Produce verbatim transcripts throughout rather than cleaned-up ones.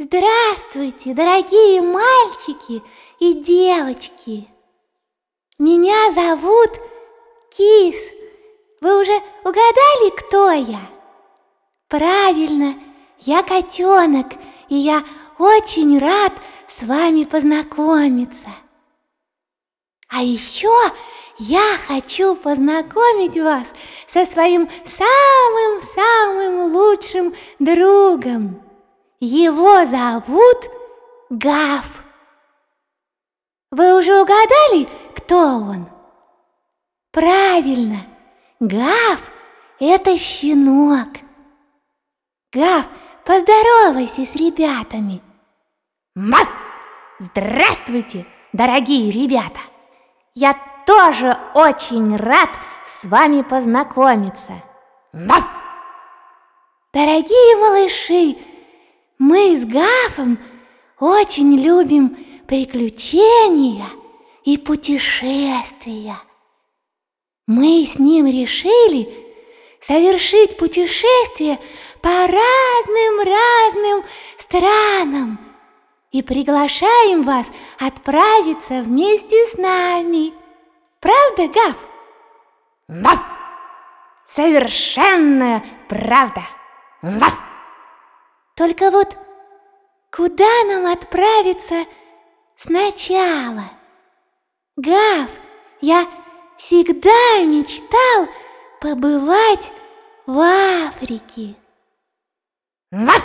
Здравствуйте, дорогие мальчики и девочки! Меня зовут Кис. Вы уже угадали, кто я? Правильно, я котенок, и я очень рад с вами познакомиться. А еще я хочу познакомить вас со своим самым-самым лучшим другом. Его зовут Гав. Вы уже угадали, кто он? Правильно, Гав – это щенок. Гав, поздоровайся с ребятами. Мав! Здравствуйте, дорогие ребята! Я тоже очень рад с вами познакомиться. Мав! Дорогие малыши, мы с Гафом очень любим приключения и путешествия. Мы с ним решили совершить путешествие по разным-разным странам и приглашаем вас отправиться вместе с нами. Правда, Гав? Гав! Совершенная правда. Гав! Только вот куда нам отправиться сначала? Гав, я всегда мечтал побывать в Африке. Гав!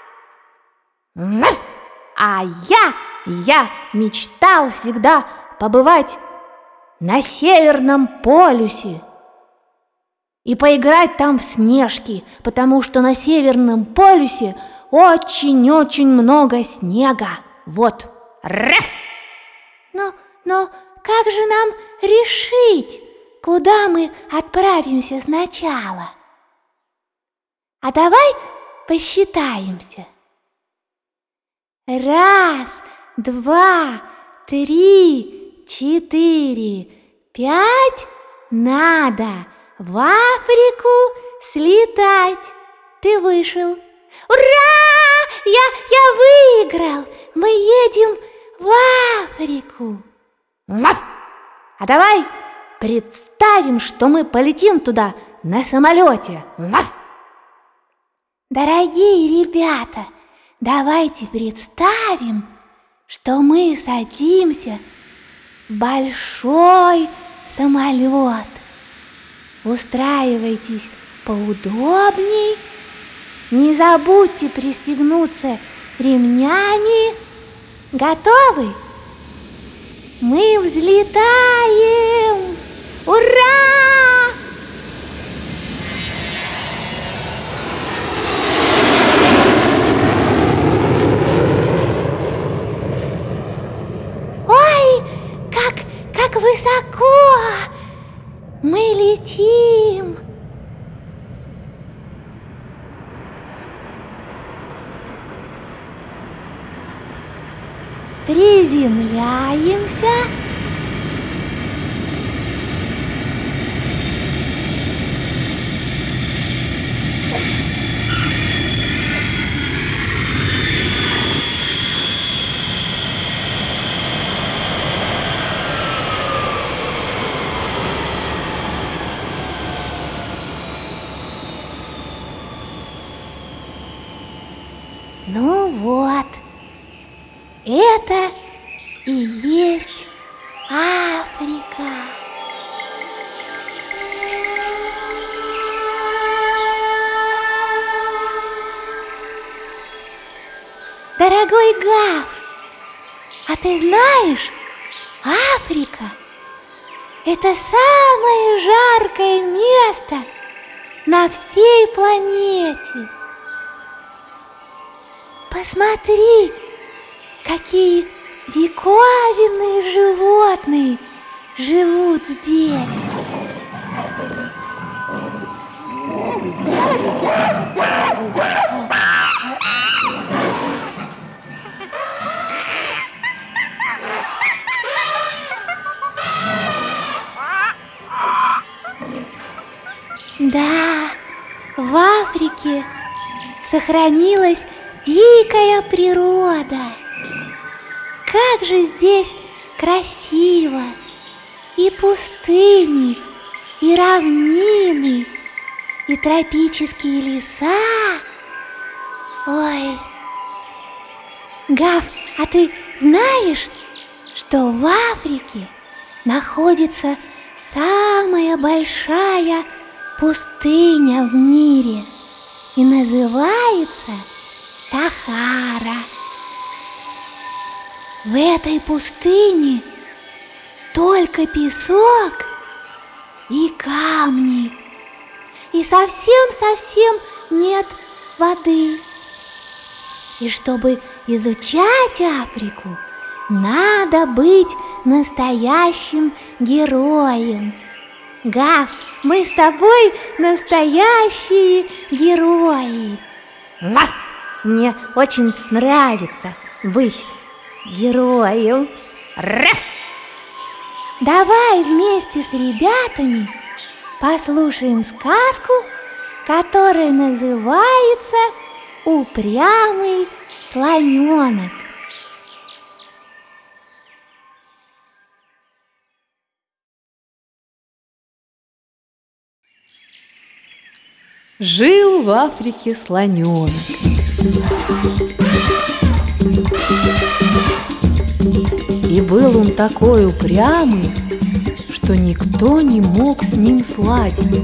Гав! А я, я мечтал всегда побывать на Северном полюсе и поиграть там в снежки, потому что на Северном полюсе очень-очень много снега. Вот. Раф! Но, но как же нам решить, куда мы отправимся сначала? А давай посчитаемся. Раз, два, три, четыре, пять. Надо в Африку слетать. Ты вышел. Ура! Я, я выиграл! Мы едем в Африку. Мав! А давай представим, что мы полетим туда на самолете. Мав! Дорогие ребята, давайте представим, что мы садимся в большой самолет. Устраивайтесь поудобней. Не забудьте пристегнуться ремнями. Готовы? Мы взлетаем! Ура! Ой, как, как высоко мы летим! Приземляемся. Ну вот, это и есть Африка. Дорогой Гав, а ты знаешь, Африка – это самое жаркое место на всей планете. Посмотри, какие диковинные животные живут здесь. Да, в Африке сохранилось дикая природа! Как же здесь красиво! И пустыни, и равнины, и тропические леса. Ой! Гав, а ты знаешь, что в Африке находится самая большая пустыня в мире и называется Сахара? В этой пустыне только песок и камни, и совсем-совсем нет воды. И чтобы изучать Африку, надо быть настоящим героем. Гав, мы с тобой настоящие герои. Гав, мне очень нравится быть героем. Раф! Давай вместе с ребятами послушаем сказку, которая называется «Упрямый слоненок». Жил в Африке слоненок. И был он такой упрямый, что никто не мог с ним сладить.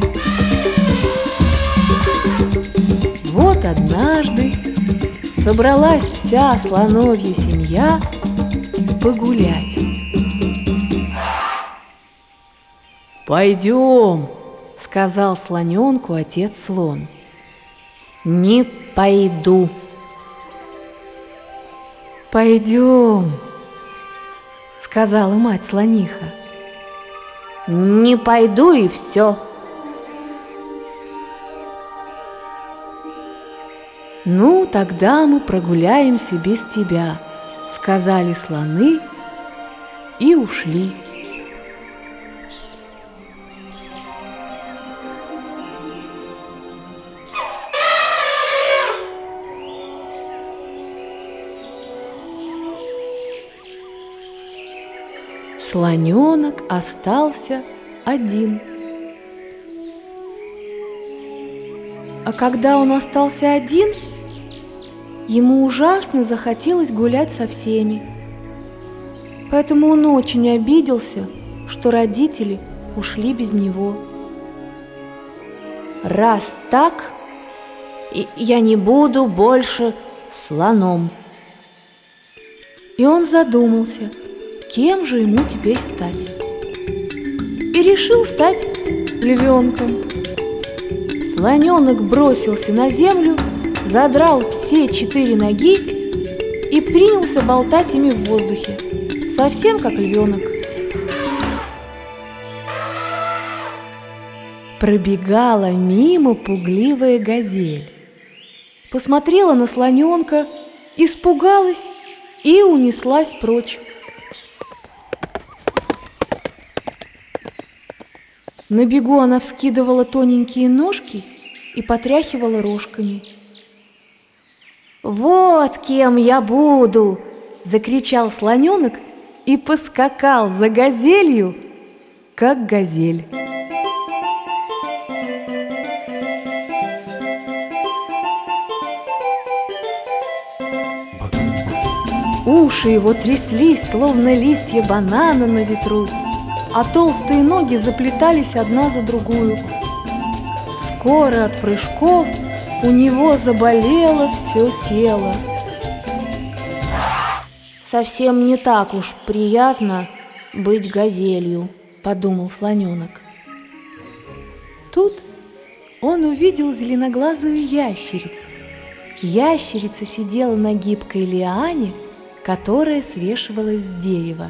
Вот однажды собралась вся слоновья семья погулять. «Пойдем», — сказал слоненку отец слон. «Не пойду». «Пойдем», — сказала мать слониха. «Не пойду и все». «Ну, тогда мы прогуляемся без тебя», — сказали слоны и ушли. Слоненок остался один. А когда он остался один, ему ужасно захотелось гулять со всеми. Поэтому он очень обиделся, что родители ушли без него. «Раз так, я не буду больше слоном». И он задумался, кем же ему теперь стать. И решил стать львенком. Слоненок бросился на землю, задрал все четыре ноги и принялся болтать ими в воздухе, совсем как львенок. Пробегала мимо пугливая газель. Посмотрела на слоненка, испугалась и унеслась прочь. На бегу она вскидывала тоненькие ножки и потряхивала рожками. «Вот кем я буду!» – закричал слоненок и поскакал за газелью, как газель. Уши его тряслись, словно листья банана на ветру, а толстые ноги заплетались одна за другую. Скоро от прыжков у него заболело все тело. «Совсем не так уж приятно быть газелью», — подумал слоненок. Тут он увидел зеленоглазую ящерицу. Ящерица сидела на гибкой лиане, которая свешивалась с дерева.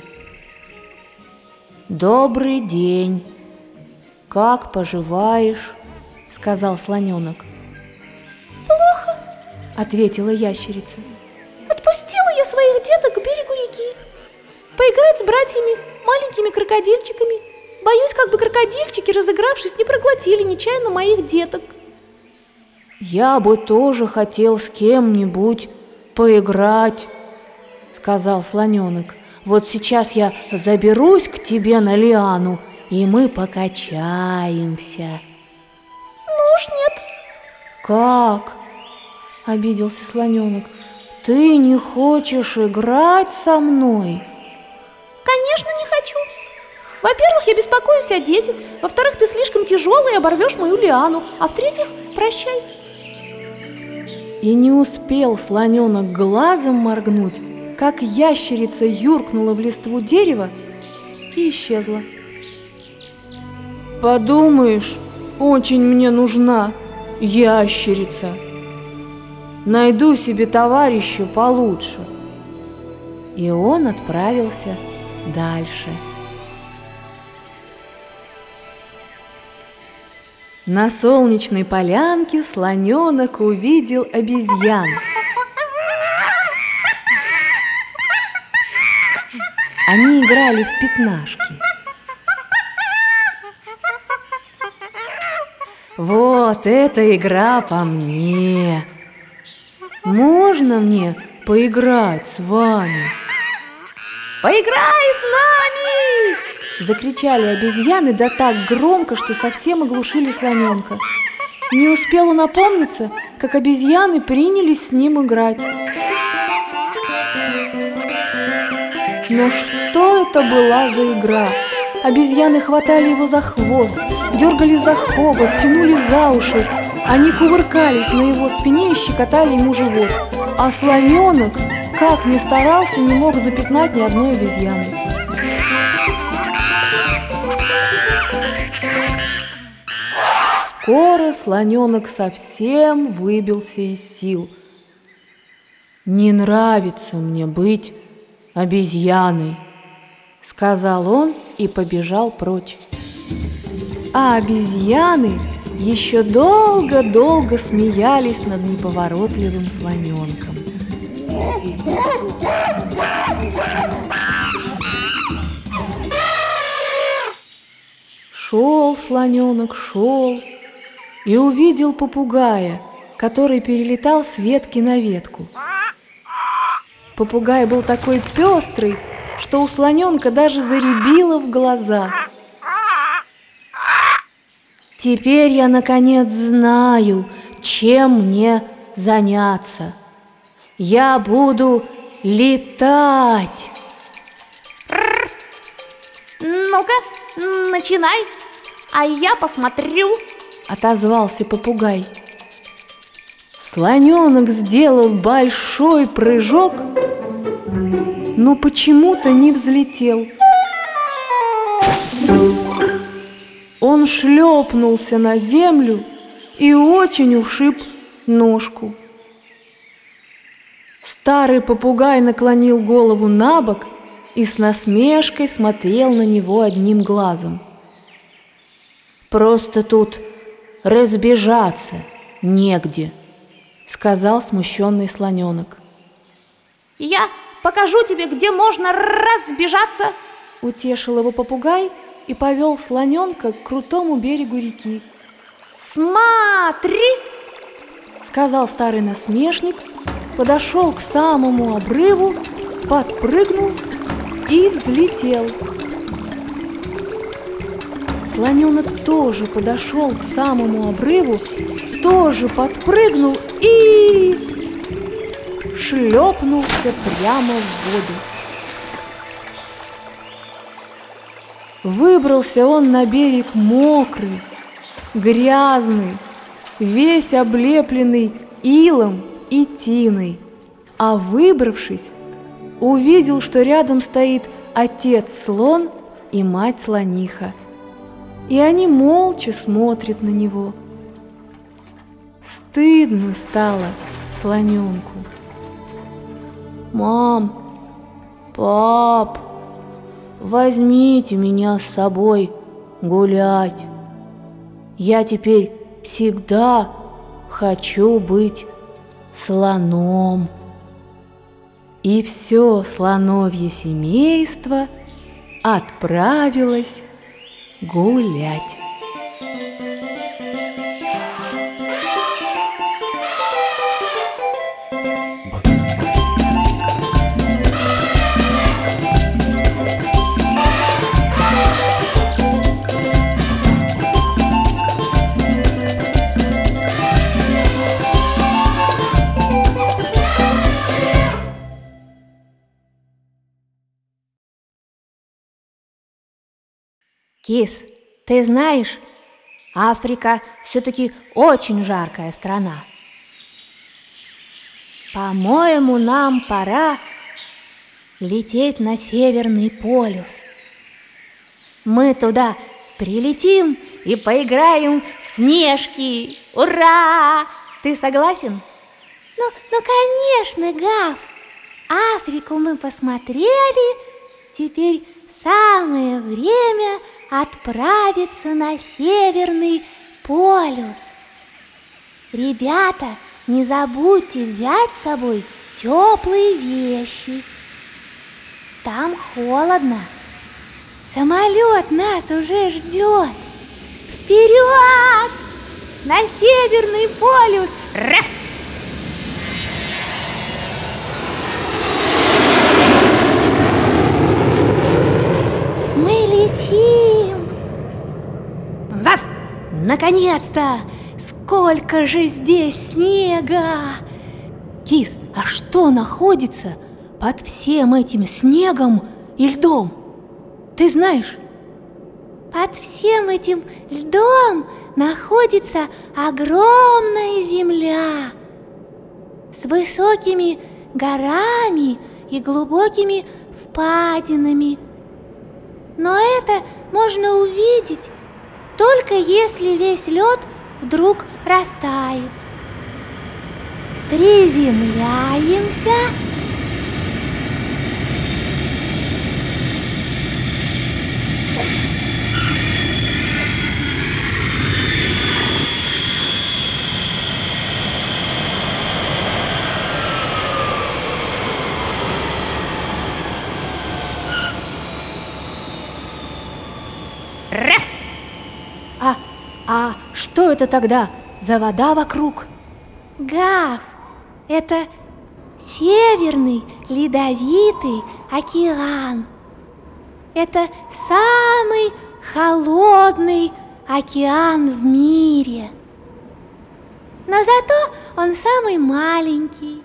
«Добрый день! Как поживаешь?» — сказал слоненок. «Плохо», — ответила ящерица. «Отпустила я своих деток к берегу реки поиграть с братьями, маленькими крокодильчиками. Боюсь, как бы крокодильчики, разыгравшись, не проглотили нечаянно моих деток». «Я бы тоже хотел с кем-нибудь «Поиграть», — сказал слоненок. «Вот сейчас я заберусь к тебе на лиану, и мы покачаемся». «Ну уж нет». «Как?» — обиделся слоненок. «Ты не хочешь играть со мной?» «Конечно, не хочу. Во-первых, я беспокоюсь о детях. Во-вторых, ты слишком тяжелый и оборвешь мою лиану. А в-третьих, прощай». И не успел слоненок глазом моргнуть, как ящерица юркнула в листву дерева и исчезла. «Подумаешь, очень мне нужна ящерица. Найду себе товарища получше». И он отправился дальше. На солнечной полянке слоненок увидел обезьян. Они играли в пятнашки. «Вот эта игра по мне! Можно мне поиграть с вами?» «Поиграй с нами!» — закричали обезьяны, да так громко, что совсем оглушили слоненка. Не успел он опомниться, как обезьяны принялись с ним играть. Но что это была за игра? Обезьяны хватали его за хвост, дергали за хобот, тянули за уши. Они кувыркались на его спине и щекотали ему живот. А слоненок, как ни старался, не мог запятнать ни одной обезьяны. Скоро слоненок совсем выбился из сил. «Не нравится мне быть обезьяной», — сказал он и побежал прочь. А обезьяны еще долго-долго смеялись над неповоротливым слоненком. Шел слоненок, шел и увидел попугая, который перелетал с ветки на ветку. Попугай был такой пестрый, что у слоненка даже зарябило в глазах. «Теперь я, наконец, знаю, чем мне заняться. Я буду летать!» «Ну-ка, начинай, а я посмотрю», — отозвался попугай. Слоненок сделал большой прыжок, но почему-то не взлетел. Он шлепнулся на землю и очень ушиб ножку. Старый попугай наклонил голову на бок и с насмешкой смотрел на него одним глазом. «Просто тут разбежаться негде», — сказал смущенный слоненок. «Я покажу тебе, где можно разбежаться», — утешил его попугай и повел слоненка к крутому берегу реки. «Смотри!» — сказал старый насмешник, подошел к самому обрыву, подпрыгнул и взлетел. Слоненок тоже подошел к самому обрыву, тоже подпрыгнул и шлепнулся прямо в воду. Выбрался он на берег мокрый, грязный, весь облепленный илом и тиной, а выбравшись, увидел, что рядом стоит отец-слон и мать-слониха, и они молча смотрят на него. Стыдно стало слоненку. «Мам, пап, возьмите меня с собой гулять. Я теперь всегда хочу быть слоном». И все слоновье семейство отправилось гулять. Кис, ты знаешь, Африка все-таки очень жаркая страна. По-моему, нам пора лететь на Северный полюс. Мы туда прилетим и поиграем в снежки. Ура! Ты согласен? Ну, ну конечно, Гав. Африку мы посмотрели, теперь самое время отправиться на Северный полюс. Ребята, не забудьте взять с собой теплые вещи. Там холодно. Самолет нас уже ждет. Вперед! На Северный полюс! Раф! Мы летим! Ваф! Наконец-то! Сколько же здесь снега! Кис, а что находится под всем этим снегом и льдом? Ты знаешь? Под всем этим льдом находится огромная земля с высокими горами и глубокими впадинами. Но это можно увидеть только если весь лед вдруг растает. Приземляемся. А, а что это тогда за вода вокруг? Гав, это Северный Ледовитый океан. Это самый холодный океан в мире. Но зато он самый маленький.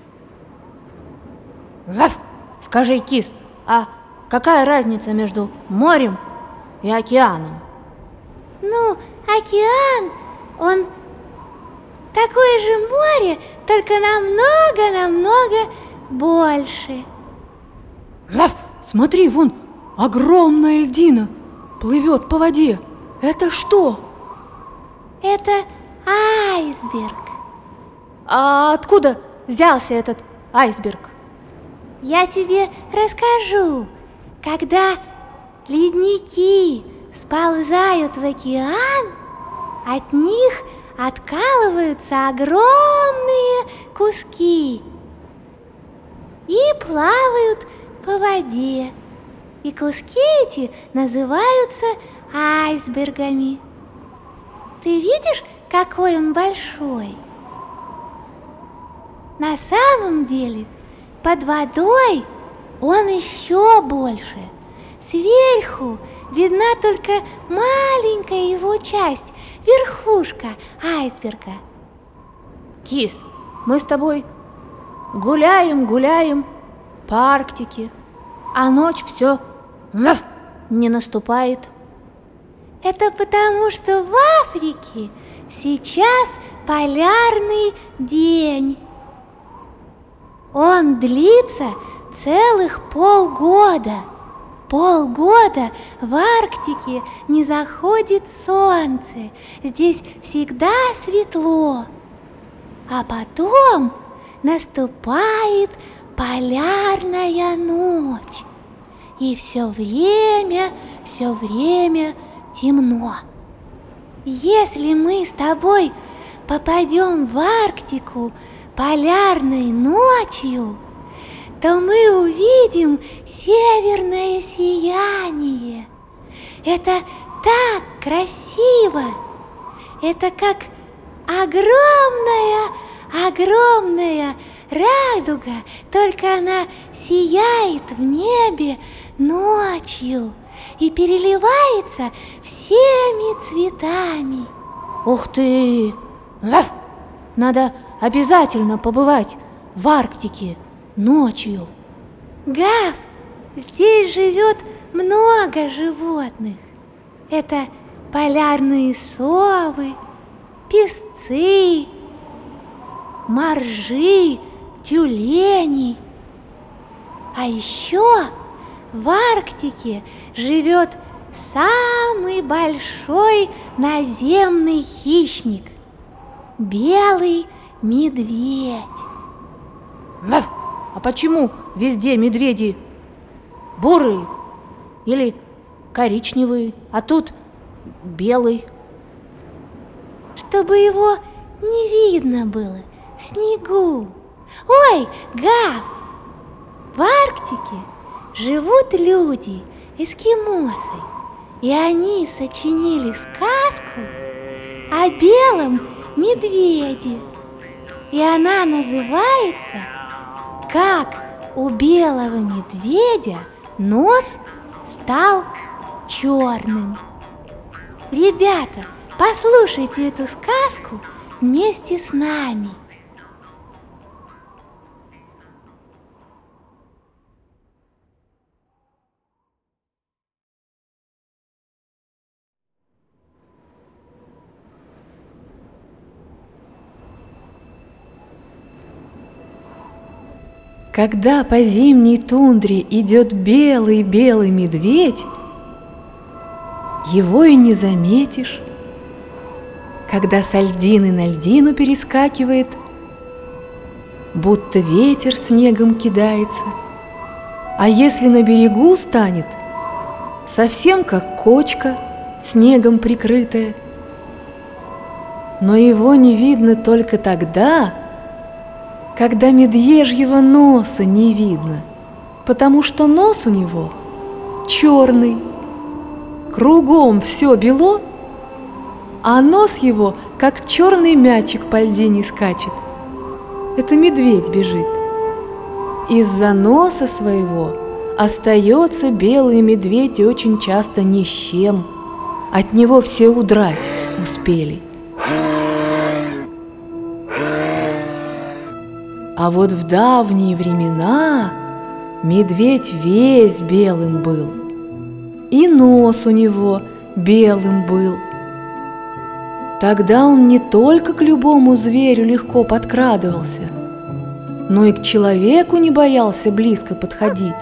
Ваф! Скажи, Кис, а какая разница между морем и океаном? Ну, океан, он такое же море, только намного-намного больше. Ваф! Смотри, вон огромная льдина плывет по воде. Это что? Это айсберг. А откуда взялся этот айсберг? Я тебе расскажу. Когда ледники сползают в океан, от них откалываются огромные куски и плавают по воде. И куски эти называются айсбергами. Ты видишь, какой он большой? На самом деле, под водой он еще больше. Сверху видна только маленькая его часть, верхушка айсберга. Кис, мы с тобой гуляем, гуляем по Арктике, а ночь все не наступает. Это потому, что в Африке сейчас полярный день. Он длится целых полгода. Полгода в Арктике не заходит солнце. Здесь всегда светло. А потом наступает полярная ночь. И все время, все время темно. Если мы с тобой попадем в Арктику полярной ночью, то мы увидим северное сияние. Это так красиво! Это как огромная, огромная радуга, только она сияет в небе ночью и переливается всеми цветами. Ух ты! Ваф! Надо обязательно побывать в Арктике ночью. Гав, здесь живет много животных. Это полярные совы, песцы, моржи, тюлени. А еще в Арктике живет самый большой наземный хищник – белый медведь. Меф! А почему везде медведи бурые или коричневые, а тут белый? Чтобы его не видно было в снегу. Ой, Гав! В Арктике живут люди, эскимосы, и они сочинили сказку о белом медведе. И она называется «Как у белого медведя нос стал черным». Ребята, послушайте эту сказку вместе с нами. Когда по зимней тундре идет белый-белый медведь, его и не заметишь. Когда с льдины на льдину перескакивает, будто ветер снегом кидается. А если на берегу станет, совсем как кочка, снегом прикрытая. Но его не видно только тогда, когда медвежьего носа не видно, потому что нос у него черный, кругом все бело, а нос его, как черный мячик по льдине скачет. Это медведь бежит. Из-за носа своего остается белый медведь и очень часто ни с чем. От него все удрать успели. А вот в давние времена медведь весь белым был, и нос у него белым был. Тогда он не только к любому зверю легко подкрадывался, но и к человеку не боялся близко подходить.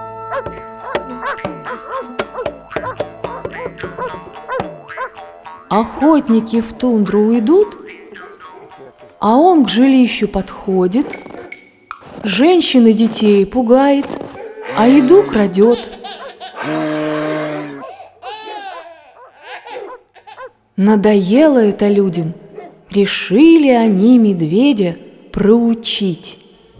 Охотники в тундру уйдут, а он к жилищу подходит, женщин и детей пугает, а еду крадет. Надоело это людям, решили они медведя проучить.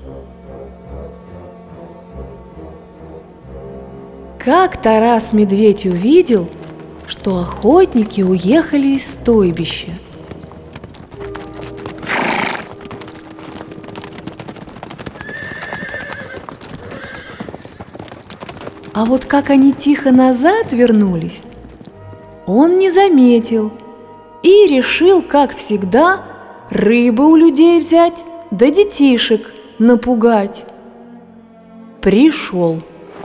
Как-то раз медведь увидел, что охотники уехали из стойбища. А вот как они тихо назад вернулись, он не заметил и решил, как всегда, рыбы у людей взять, да детишек напугать. Пришел.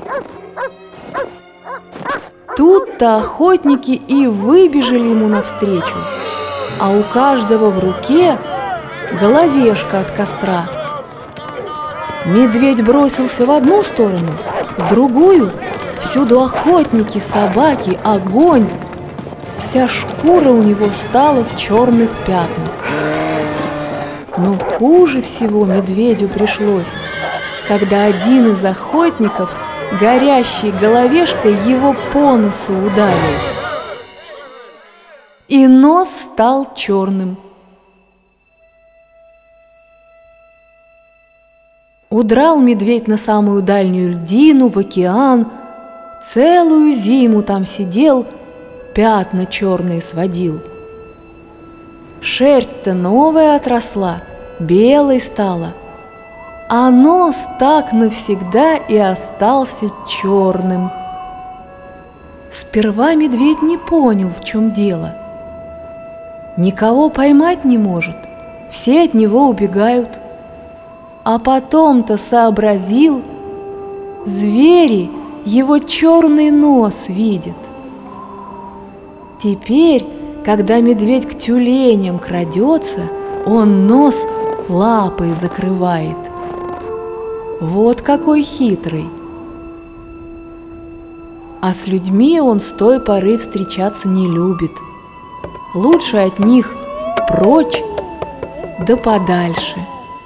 Тут-то охотники и выбежали ему навстречу, а у каждого в руке головешка от костра. Медведь бросился в одну сторону, в другую, всюду охотники, собаки, огонь. Вся шкура у него стала в черных пятнах. Но хуже всего медведю пришлось, когда один из охотников горящей головешкой его по носу ударил. И нос стал черным. Удрал медведь на самую дальнюю льдину, в океан, целую зиму там сидел, пятна черные сводил. Шерсть-то новая отросла, белой стала, а нос так навсегда и остался черным. Сперва медведь не понял, в чем дело. Никого поймать не может, все от него убегают. А потом-то сообразил, звери его черный нос видят. Теперь, когда медведь к тюленям крадется, он нос лапой закрывает. Вот какой хитрый. А с людьми он с той поры встречаться не любит. Лучше от них прочь да подальше.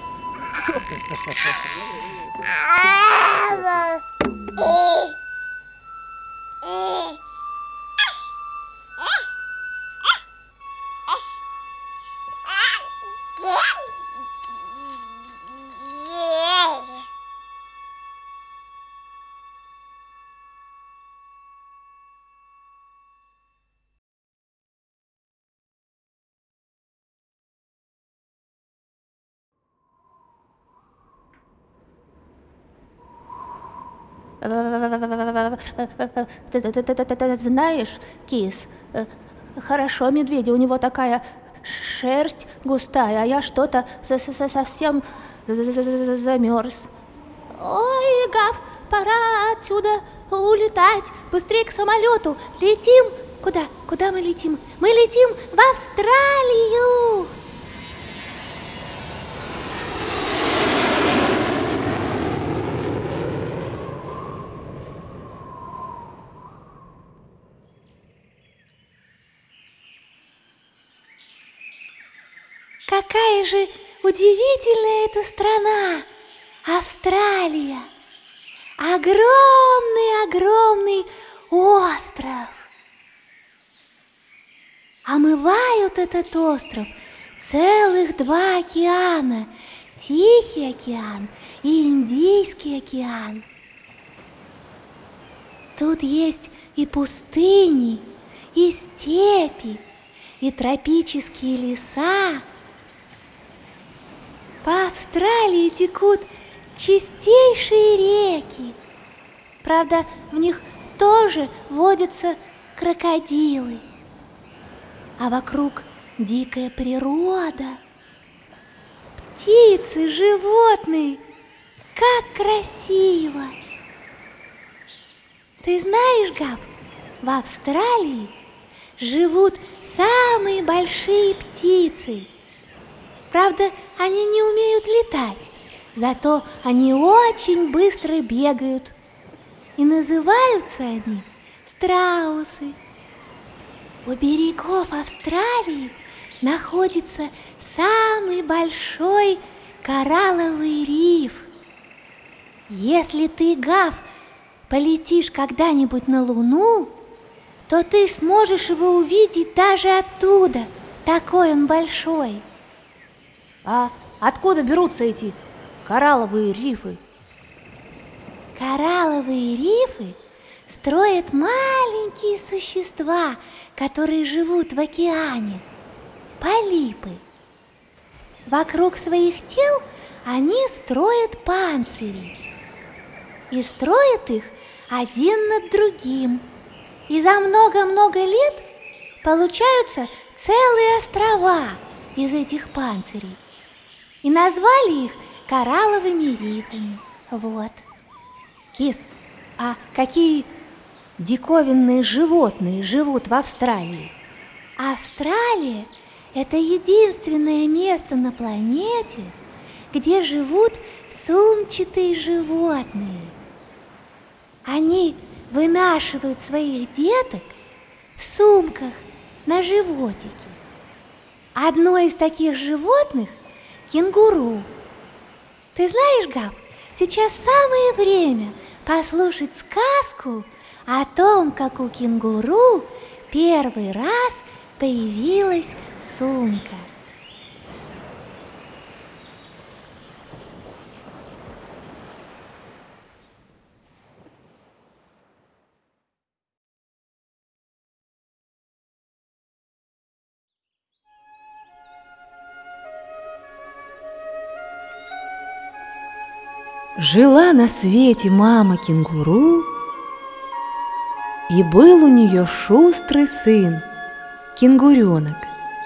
Знаешь, кис, хорошо медведя, у него такая шерсть густая, а я что-то совсем замерз. Ой, Гав, пора отсюда улетать, быстрее к самолету, летим. Куда? Куда мы летим? Мы летим в Австралию! Какая же удивительная эта страна, Австралия! Огромный-огромный остров. Омывают этот остров целых два океана, Тихий океан и Индийский океан. Тут есть и пустыни, и степи, и тропические леса. По Австралии текут чистейшие реки. Правда, в них тоже водятся крокодилы. А вокруг дикая природа. Птицы, животные. Как красиво! Ты знаешь, Гав, в Австралии живут самые большие птицы. Правда, они не умеют летать, зато они очень быстро бегают. И называются они страусы. У берегов Австралии находится самый большой коралловый риф. Если ты, Гав, полетишь когда-нибудь на Луну, то ты сможешь его увидеть даже оттуда. Такой он большой. А откуда берутся эти коралловые рифы? Коралловые рифы строят маленькие существа, которые живут в океане, полипы. Вокруг своих тел они строят панцири. И строят их один над другим. И за много-много лет получаются целые острова из этих панцирей. И назвали их коралловыми рифами. Вот. Кис, а какие диковинные животные живут в Австралии? Австралия – это единственное место на планете, где живут сумчатые животные. Они вынашивают своих деток в сумках на животике. Одно из таких животных – кенгуру. Ты знаешь, Гав, сейчас самое время послушать сказку о том, как у кенгуру первый раз появилась сумка. Жила на свете мама кенгуру, и был у нее шустрый сын, кенгуренок.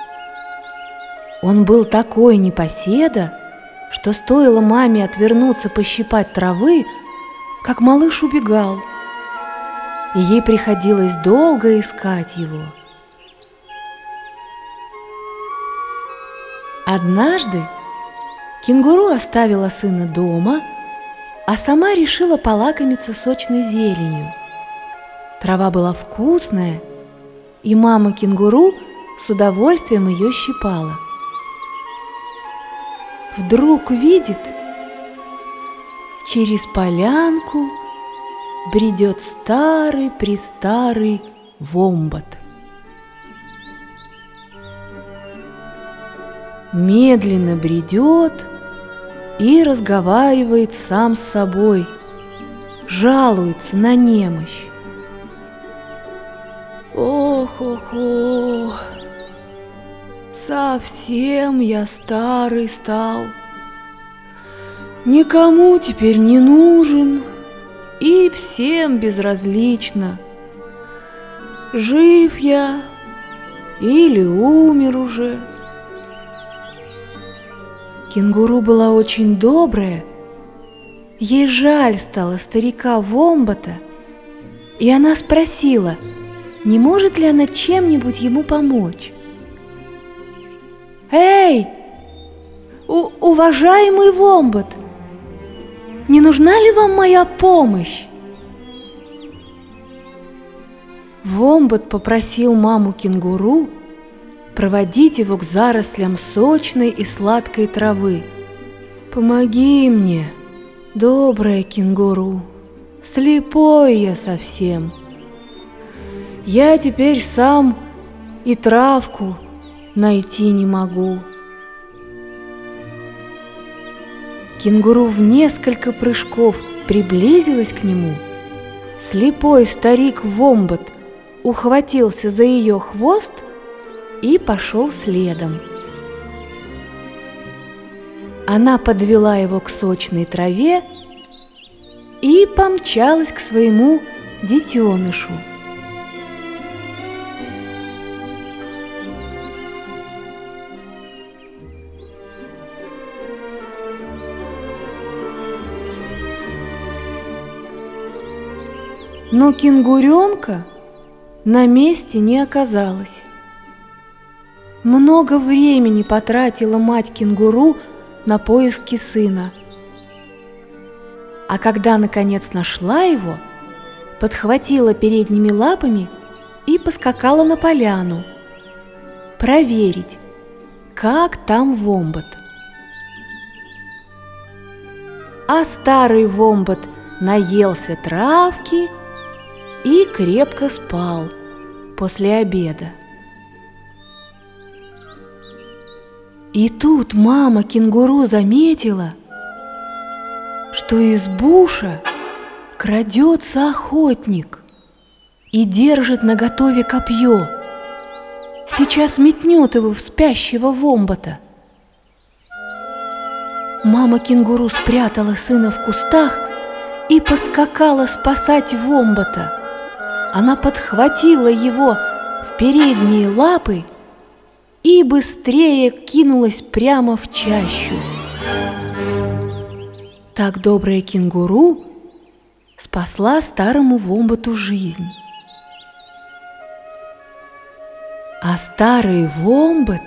Он был такой непоседа, что стоило маме отвернуться пощипать травы, как малыш убегал, и ей приходилось долго искать его. Однажды кенгуру оставила сына дома, а сама решила полакомиться сочной зеленью. Трава была вкусная, и мама кенгуру с удовольствием ее щипала. Вдруг видит, через полянку бредет старый-престарый вомбат. Медленно бредет и разговаривает сам с собой, жалуется на немощь. Ох-ох-ох, совсем я старый стал, никому теперь не нужен и всем безразлично, жив я или умер уже. Кенгуру была очень добрая, ей жаль стало старика Вомбата, и она спросила, не может ли она чем-нибудь ему помочь. «Эй, у- уважаемый Вомбат, не нужна ли вам моя помощь?» Вомбат попросил маму кенгуру проводить его к зарослям сочной и сладкой травы. «Помоги мне, добрая кенгуру, слепой я совсем. Я теперь сам и травку найти не могу». Кенгуру в несколько прыжков приблизилась к нему. Слепой старик Вомбат ухватился за ее хвост и пошел следом. Она подвела его к сочной траве и помчалась к своему детенышу. Но кенгуренка на месте не оказалось. Много времени потратила мать кенгуру на поиски сына. А когда наконец нашла его, подхватила передними лапами и поскакала на поляну проверить, как там Вомбат. А старый Вомбат наелся травки и крепко спал после обеда. И тут мама кенгуру заметила, что из буша крадется охотник и держит наготове копье. Сейчас метнет его в спящего Вомбата. Мама кенгуру спрятала сына в кустах и поскакала спасать Вомбата. Она подхватила его в передние лапы и быстрее кинулась прямо в чащу. Так добрая кенгуру спасла старому Вомбату жизнь. А старый Вомбат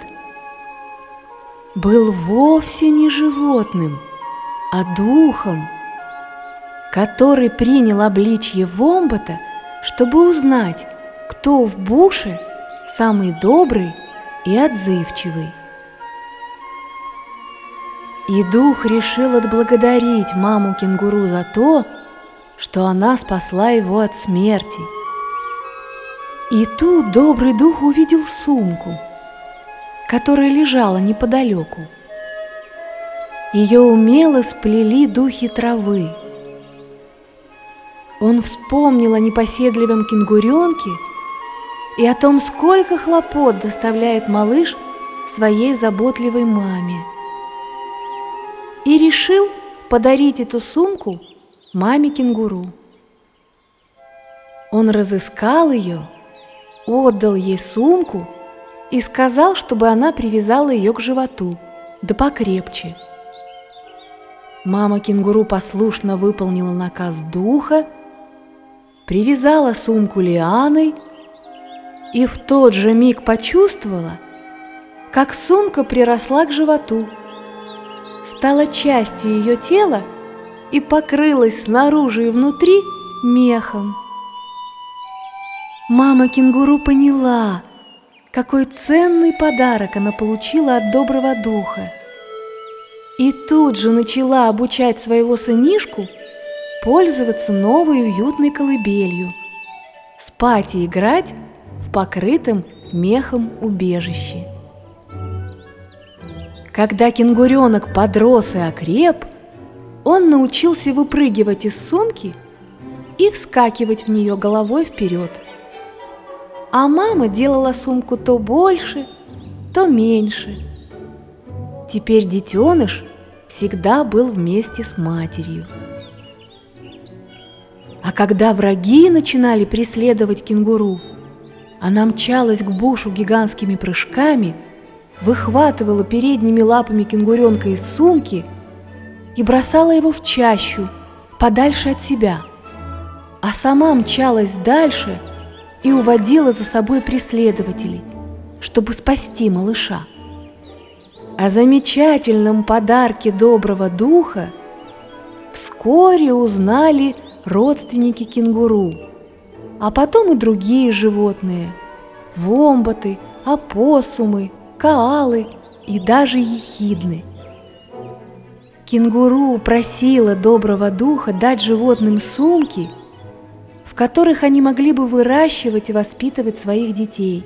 был вовсе не животным, а духом, который принял обличье Вомбата, чтобы узнать, кто в буше самый добрый и отзывчивый. И дух решил отблагодарить маму кенгуру за то, что она спасла его от смерти. И тут добрый дух увидел сумку, которая лежала неподалеку. Ее умело сплели духи травы. Он вспомнил о непоседливом кенгуренке и о том, сколько хлопот доставляет малыш своей заботливой маме. И решил подарить эту сумку маме кенгуру. Он разыскал ее, отдал ей сумку и сказал, чтобы она привязала ее к животу, да покрепче. Мама кенгуру послушно выполнила наказ духа, привязала сумку лианой и в тот же миг почувствовала, как сумка приросла к животу, стала частью ее тела и покрылась снаружи и внутри мехом. Мама кенгуру поняла, какой ценный подарок она получила от доброго духа, и тут же начала обучать своего сынишку пользоваться новой уютной колыбелью, спать и играть в покрытом мехом убежище. Когда кенгуренок подрос и окреп, он научился выпрыгивать из сумки и вскакивать в нее головой вперед. А мама делала сумку то больше, то меньше. Теперь детеныш всегда был вместе с матерью. А когда враги начинали преследовать кенгуру, она мчалась к бушу гигантскими прыжками, выхватывала передними лапами кенгуренка из сумки и бросала его в чащу, подальше от себя, а сама мчалась дальше и уводила за собой преследователей, чтобы спасти малыша. О замечательном подарке доброго духа вскоре узнали родственники кенгуру, а потом и другие животные – вомбаты, опоссумы, коалы и даже ехидны. Кенгуру просила доброго духа дать животным сумки, в которых они могли бы выращивать и воспитывать своих детей.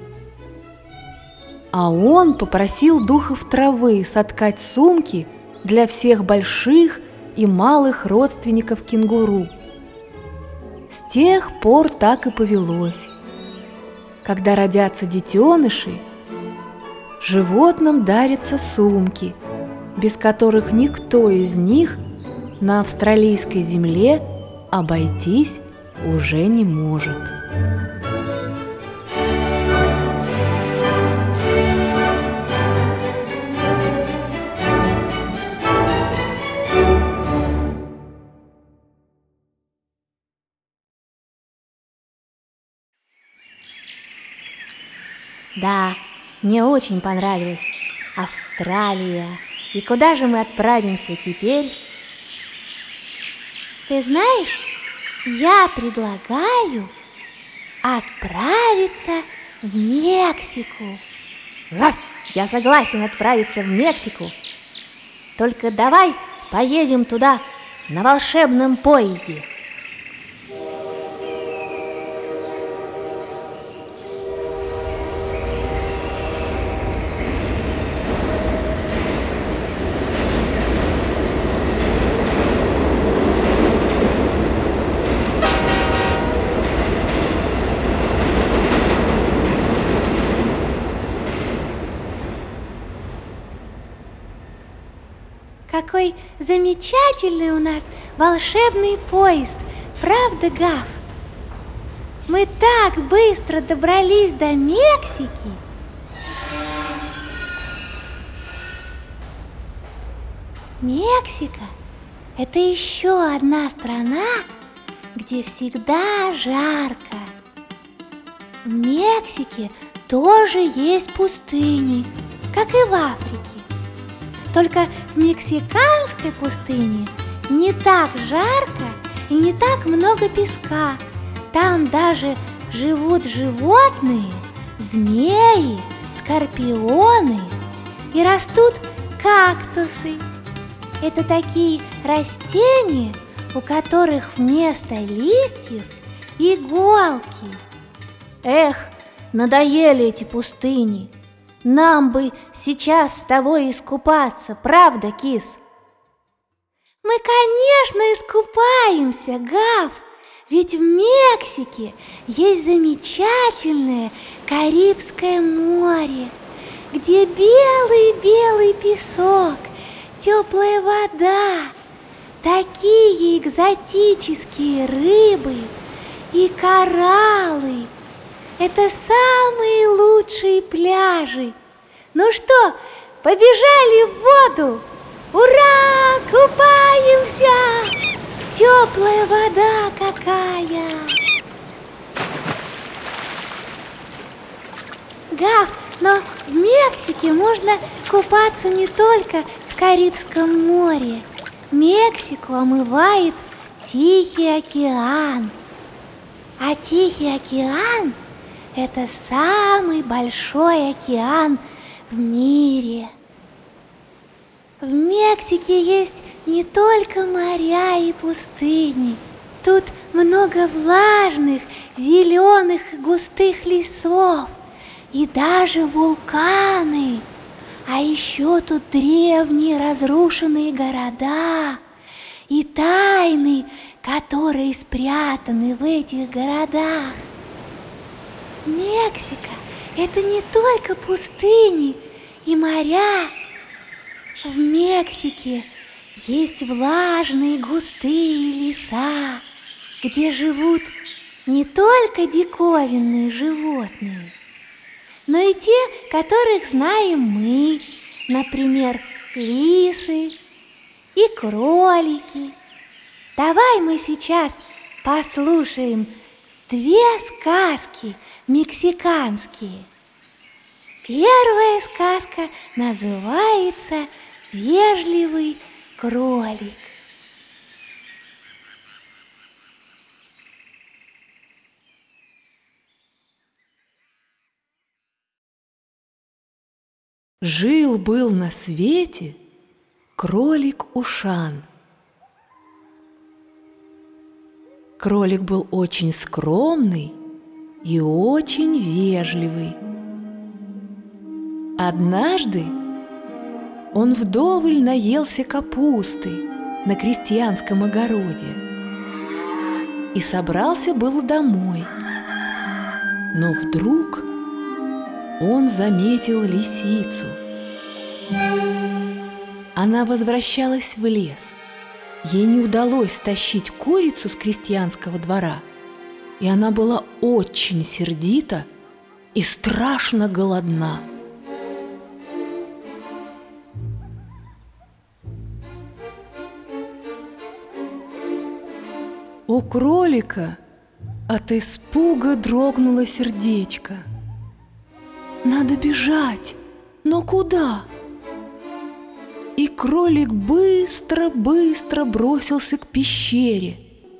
А он попросил духов травы соткать сумки для всех больших и малых родственников кенгуру. С тех пор так и повелось. Когда родятся детеныши, животным дарятся сумки, без которых никто из них на австралийской земле обойтись уже не может. Да, мне очень понравилась Австралия. И куда же мы отправимся теперь? Ты знаешь, я предлагаю отправиться в Мексику. Я согласен отправиться в Мексику. Только давай поедем туда на волшебном поезде. Какой замечательный у нас волшебный поезд, правда, Гав? Мы так быстро добрались до Мексики. Мексика – это еще одна страна, где всегда жарко. В Мексике тоже есть пустыни, как и в Африке. Только в мексиканской пустыне не так жарко и не так много песка. Там даже живут животные, змеи, скорпионы и растут кактусы. Это такие растения, у которых вместо листьев иголки. Эх, надоели эти пустыни. Нам бы сейчас с тобой искупаться, правда, кис? Мы, конечно, искупаемся, Гав, ведь в Мексике есть замечательное Карибское море, где белый-белый песок, теплая вода, такие экзотические рыбы и кораллы. Это самые лучшие пляжи. Ну что, побежали в воду? Ура! Купаемся! Теплая вода какая! Гав, но в Мексике Мексике можно купаться не только в Карибском море. Мексику омывает Тихий океан. А Тихий океан – это самый большой океан в мире. В Мексике есть не только моря и пустыни. Тут много влажных, зеленых и густых лесов, и даже вулканы. А еще тут древние разрушенные города и тайны, которые спрятаны в этих городах. Мексика – это не только пустыни и моря. В Мексике есть влажные густые леса, где живут не только диковинные животные, но и те, которых знаем мы, например, лисы и кролики. Давай мы сейчас послушаем две сказки мексиканские. Первая сказка называется «Вежливый кролик». Жил-был на свете кролик Ушан. Кролик был очень скромный и очень вежливый. Однажды он вдоволь наелся капусты на крестьянском огороде и собрался было домой. Но вдруг он заметил лисицу. Она возвращалась в лес. Ей не удалось стащить курицу с крестьянского двора, и она была очень сердита и страшно голодна. У кролика от испуга дрогнуло сердечко. Надо бежать, но куда? И кролик быстро-быстро бросился к пещере.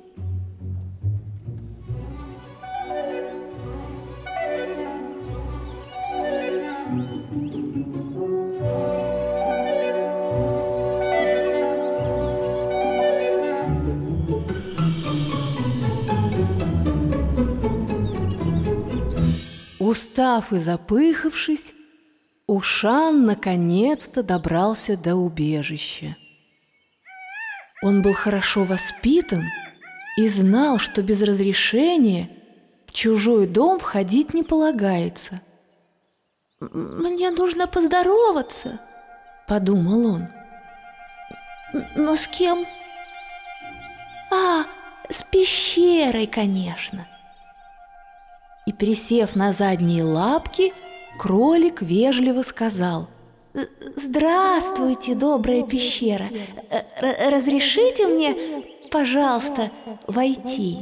Устав и запыхавшись, Ушан наконец-то добрался до убежища. Он был хорошо воспитан и знал, что без разрешения в чужой дом входить не полагается. «Мне нужно поздороваться», — подумал он. «Но с кем?» «А, с пещерой, конечно». И, присев на задние лапки, кролик вежливо сказал: «Здравствуйте, добрая пещера! Разрешите мне, пожалуйста, войти?»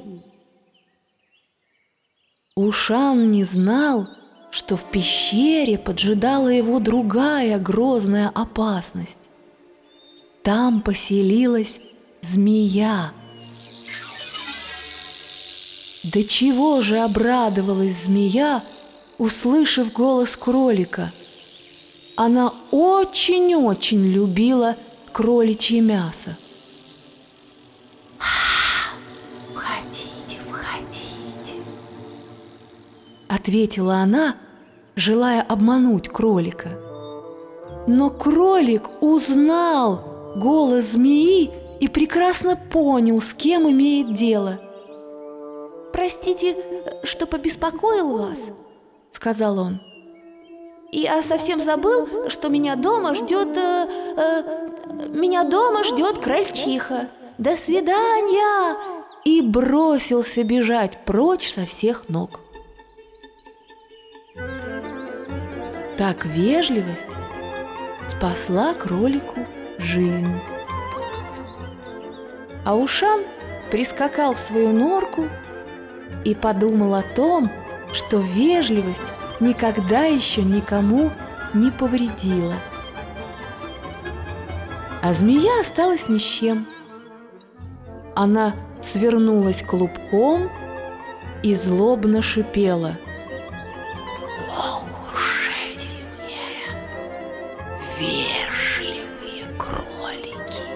Ушан не знал, что в пещере поджидала его другая грозная опасность. Там поселилась змея. До чего же обрадовалась змея, услышав голос кролика. Она очень-очень любила кроличье мясо. «Входите, входите», — ответила она, желая обмануть кролика. Но кролик узнал голос змеи и прекрасно понял, с кем имеет дело. «Простите, что побеспокоил вас», — сказал он. «Я совсем забыл, что меня дома ждет... Э, э, меня дома ждет крольчиха. До свидания!» И бросился бежать прочь со всех ног. Так вежливость спасла кролику жизнь. А Ушан прискакал в свою норку и подумал о том, что вежливость никогда еще никому не повредила. А змея осталась ни с чем. Она свернулась клубком и злобно шипела: «Ох уж эти мне вежливые кролики!»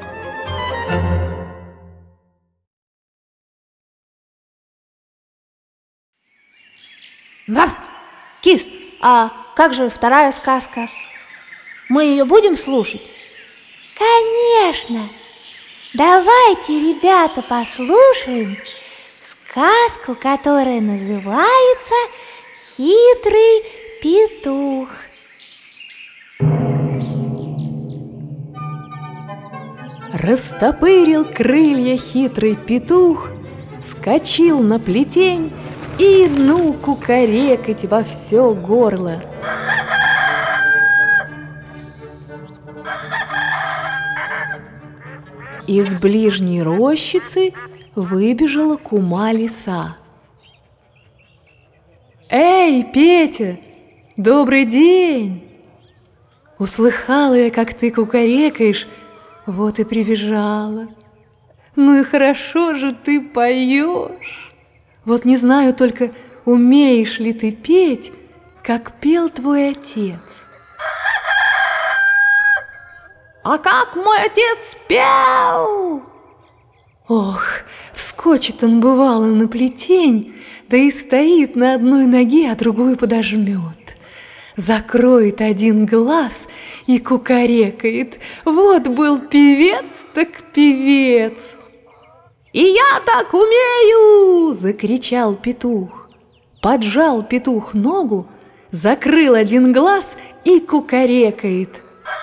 Гав! Кис, а как же вторая сказка? Мы ее будем слушать? Конечно! Давайте, ребята, послушаем сказку, которая называется «Хитрый петух». Растопырил крылья хитрый петух, вскочил на плетень и ну кукарекать во все горло. Из ближней рощицы выбежала кума-лиса. «Эй, Петя, добрый день! Услыхала я, как ты кукарекаешь, вот и прибежала. Ну и хорошо же ты поешь. Вот не знаю только, умеешь ли ты петь, как пел твой отец». А как мой отец пел? Ох, вскочит он бывало на плетень, да и стоит на одной ноге, а другую подожмет. Закроет один глаз и кукарекает: вот был певец, так певец. И я так умею! Закричал петух. Поджал петух ногу, закрыл один глаз и кукарекает: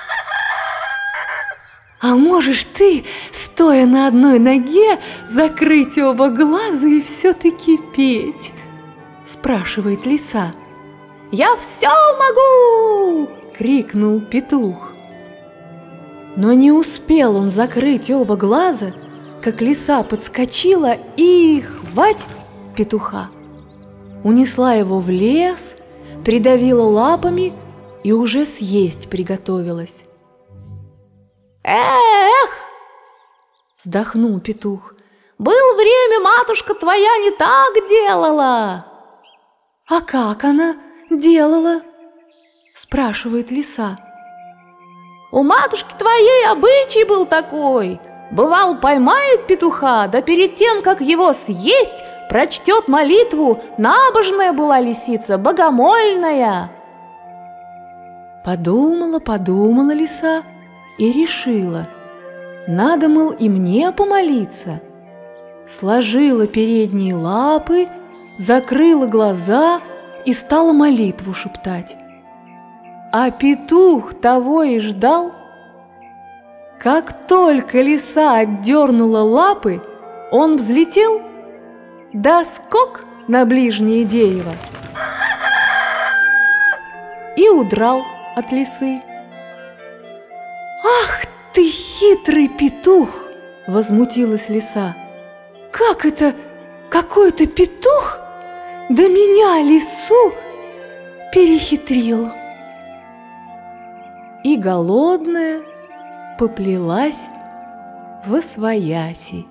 а можешь ты, стоя на одной ноге, закрыть оба глаза и все-таки петь? Спрашивает лиса. Я все могу! Крикнул петух. Но не успел он закрыть оба глаза, как лиса подскочила и хвать петуха. Унесла его в лес, придавила лапами и уже съесть приготовилась. Эх! Вздохнул петух. Был время, матушка твоя не так делала. А как она делала? Спрашивает лиса. У матушки твоей обычай был такой. Бывал, поймает петуха, да перед тем, как его съесть, прочтет молитву. Набожная была лисица, богомольная. Подумала, подумала лиса и решила: надо, мол, и мне помолиться. Сложила передние лапы, закрыла глаза и стала молитву шептать. А петух того и ждал. Как только лиса отдернула лапы, он взлетел, да скок на ближнее дерево и удрал от лисы. «Ах ты, хитрый петух!» – возмутилась лиса. «Как это какой-то петух да меня, лису, перехитрил?» И голодная поплелась восвояси.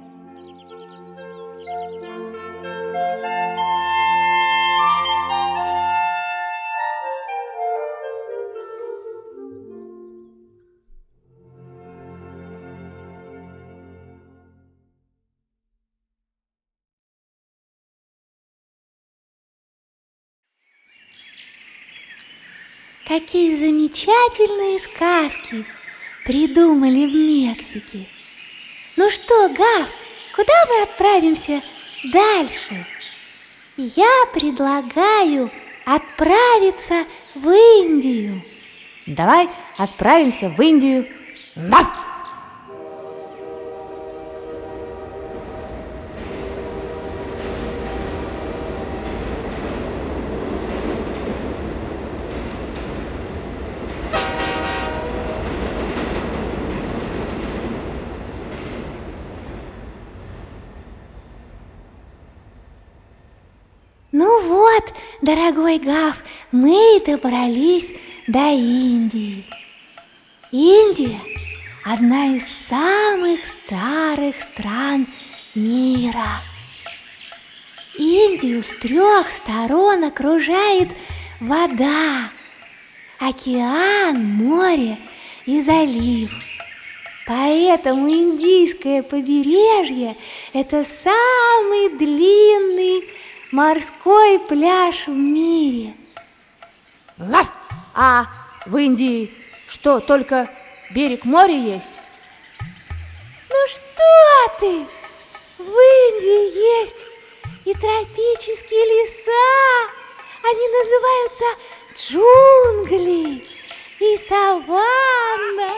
Какие замечательные сказки придумали в Мексике. Ну что, Гав, куда мы отправимся дальше? Я предлагаю отправиться в Индию. Давай отправимся в Индию. Гав! Ну вот, дорогой Гав, мы добрались до Индии. Индия – одна из самых старых стран мира. Индию с трех сторон окружает вода, океан, море и залив. Поэтому Индийское побережье – это самый длинный морской пляж в мире. Лав! А в Индии что, только берег моря есть? Ну что ты? В Индии есть и тропические леса. Они называются джунгли и саванна.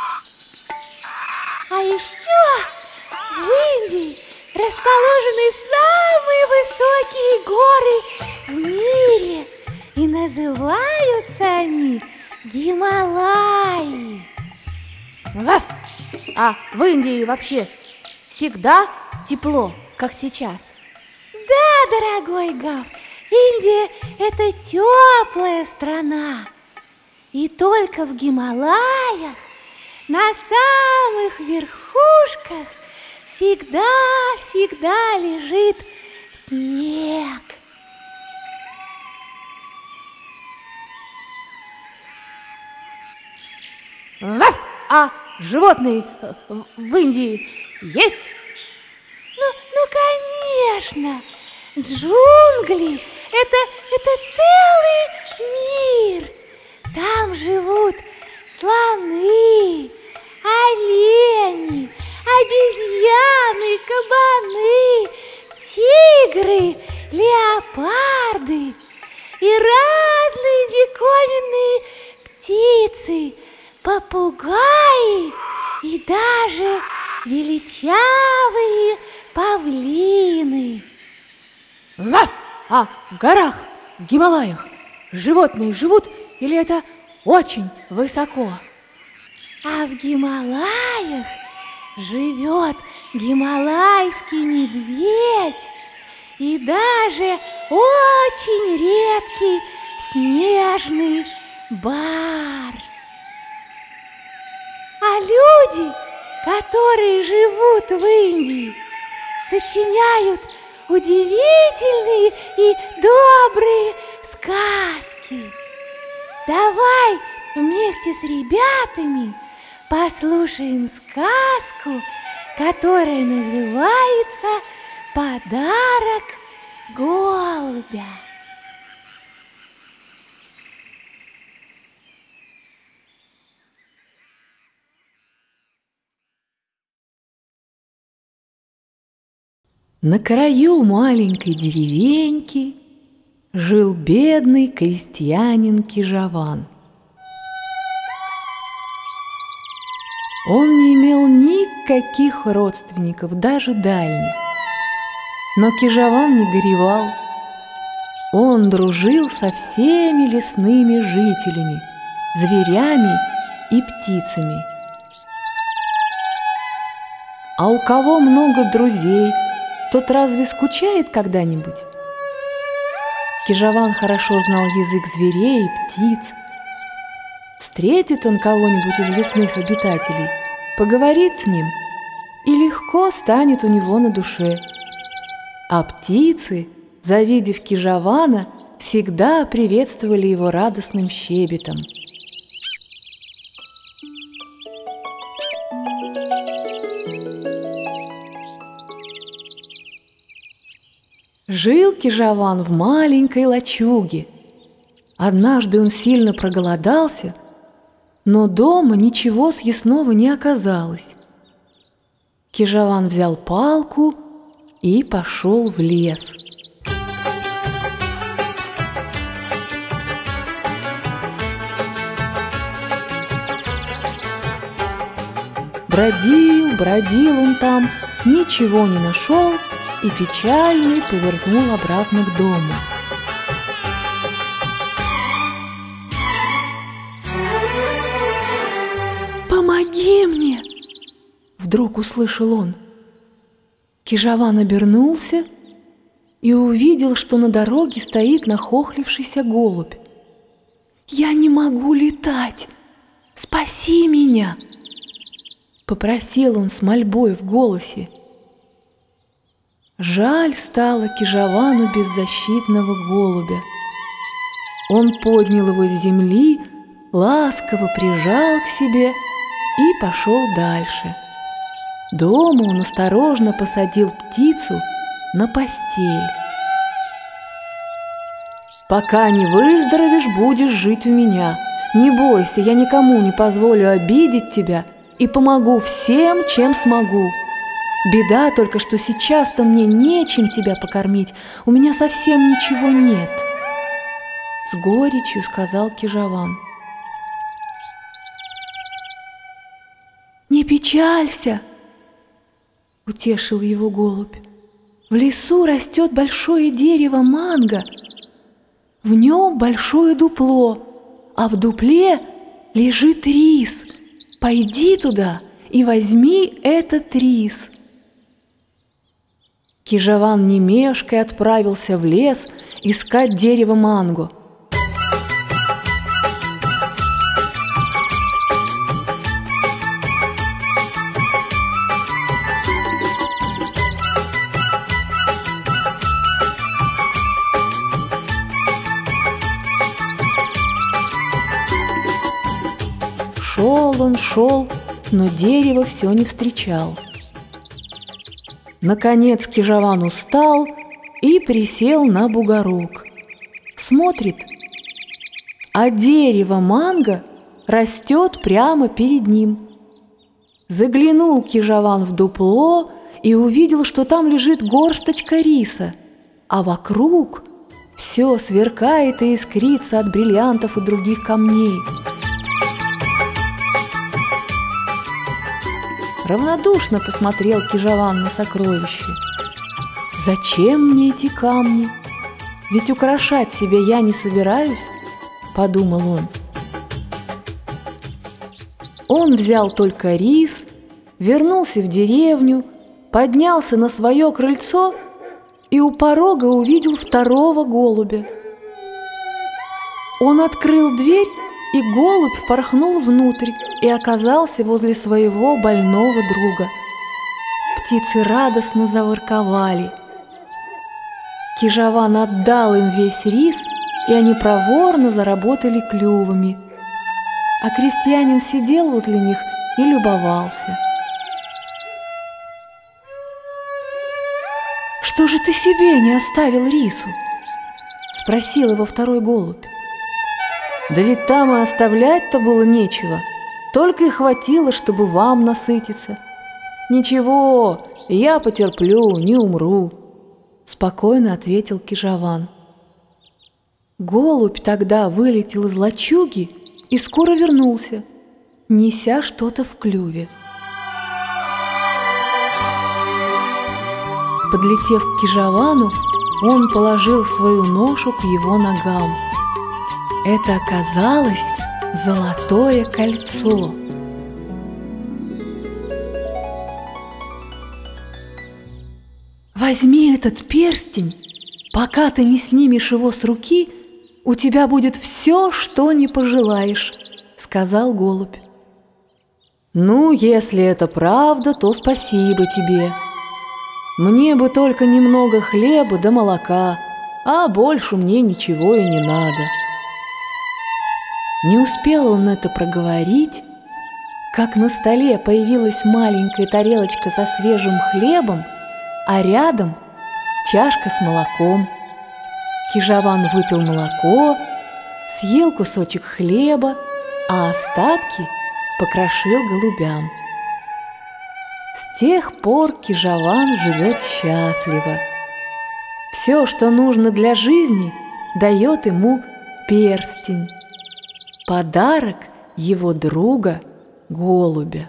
А еще в Индии расположены самые высокие горы в мире, и называются они Гималаи. Лав! А в Индии вообще всегда тепло, как сейчас? Да, дорогой Гав, Индия – это теплая страна. И только в Гималаях, на самых верхушках, всегда-всегда лежит снег. Лав! А животные в Индии есть? Ну, ну конечно, джунгли – это, это целый мир. Там живут слоны, олени, обезьяны, кабаны, тигры, леопарды и разные диковинные птицы, попугаи и даже величавые павлины. Лав! А в горах, в Гималаях животные живут или это очень высоко? А в Гималаях живет гималайский медведь и даже очень редкий снежный барс. А люди, которые живут в Индии, сочиняют удивительные и добрые сказки. Давай вместе с ребятами послушаем сказку, которая называется «Подарок голубя». На краю маленькой деревеньки жил бедный крестьянин Кижаван. Он не имел никаких родственников, даже дальних. Но Кижаван не горевал. Он дружил со всеми лесными жителями, зверями и птицами. А у кого много друзей, тот разве скучает когда-нибудь? Кижаван хорошо знал язык зверей и птиц. Встретит он кого-нибудь из лесных обитателей, поговорит с ним, и легко станет у него на душе. А птицы, завидев Кижавана, всегда приветствовали его радостным щебетом. Жил Кижаван в маленькой лачуге. Однажды он сильно проголодался, но дома ничего съестного не оказалось. Кижаван взял палку и пошел в лес. Бродил, бродил он там, ничего не нашел и печальный повернул обратно к дому. «Помоги мне!» — вдруг услышал он. Кижаван обернулся и увидел, что на дороге стоит нахохлившийся голубь. Я не могу летать! Спаси меня!» Попросил он с мольбой в голосе. Жаль стало Кижавану беззащитного голубя. Он поднял его с земли, ласково прижал к себе и пошел дальше. Дома он осторожно посадил птицу на постель. «Пока не выздоровеешь, будешь жить у меня. Не бойся, я никому не позволю обидеть тебя и помогу всем, чем смогу. Беда только, что сейчас-то мне нечем тебя покормить, у меня совсем ничего нет», — с горечью сказал Кижаван. «Не печалься», — утешил его голубь. «В лесу растет большое дерево манго, в нем большое дупло, а в дупле лежит рис. Пойди туда и возьми этот рис». Кижаван, не мешкая, отправился в лес искать дерево манго. Шел он, шел, но дерево все не встречал. Наконец Кижаван устал и присел на бугорок. Смотрит, а дерево манго растет прямо перед ним. Заглянул Кижаван в дупло и увидел, что там лежит горсточка риса, а вокруг все сверкает и искрится от бриллиантов и других камней. Равнодушно посмотрел Кижаван на сокровище. «Зачем мне эти камни? Ведь украшать себя я не собираюсь», — подумал он. Он взял только рис, вернулся в деревню, поднялся на свое крыльцо и у порога увидел второго голубя. Он открыл дверь, и голубь впорхнул внутрь и оказался возле своего больного друга. Птицы радостно заворковали. Кижаван отдал им весь рис, и они проворно заработали клювами. А крестьянин сидел возле них и любовался. «Что же ты себе не оставил рису?» — спросил его второй голубь. «Да ведь там и оставлять-то было нечего, только и хватило, чтобы вам насытиться». «Ничего, я потерплю, не умру», — спокойно ответил Кижаван. Голубь тогда вылетел из лачуги и скоро вернулся, неся что-то в клюве. Подлетев к Кижавану, он положил свою ношу к его ногам. Это оказалось золотое кольцо. «Возьми этот перстень, пока ты не снимешь его с руки, у тебя будет все, что не пожелаешь», — сказал голубь. «Ну, если это правда, то спасибо тебе. Мне бы только немного хлеба да молока, а больше мне ничего и не надо». Не успел он это проговорить, как на столе появилась маленькая тарелочка со свежим хлебом, а рядом чашка с молоком. Кижаван выпил молоко, съел кусочек хлеба, а остатки покрошил голубям. С тех пор Кижаван живет счастливо. Все, что нужно для жизни, дает ему перстень. Подарок его друга голубя.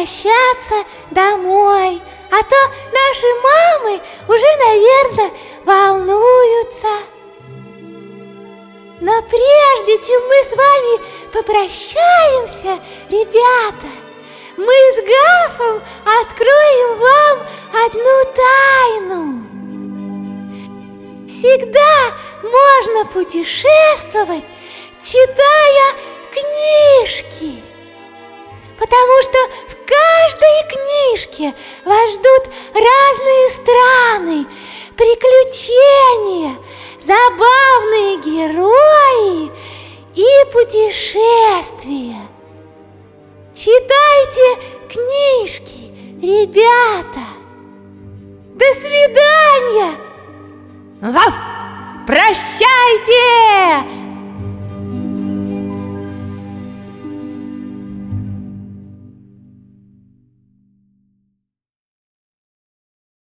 возвращаться домой, а то наши мамы уже, наверное, волнуются. Но прежде чем мы с вами попрощаемся, ребята, мы с Гафом откроем вам одну тайну. Всегда можно путешествовать, читая книжки, потому что в каждой книжке вас ждут разные страны, приключения, забавные герои и путешествия. Читайте книжки, ребята. До свидания! Ваф! Прощайте!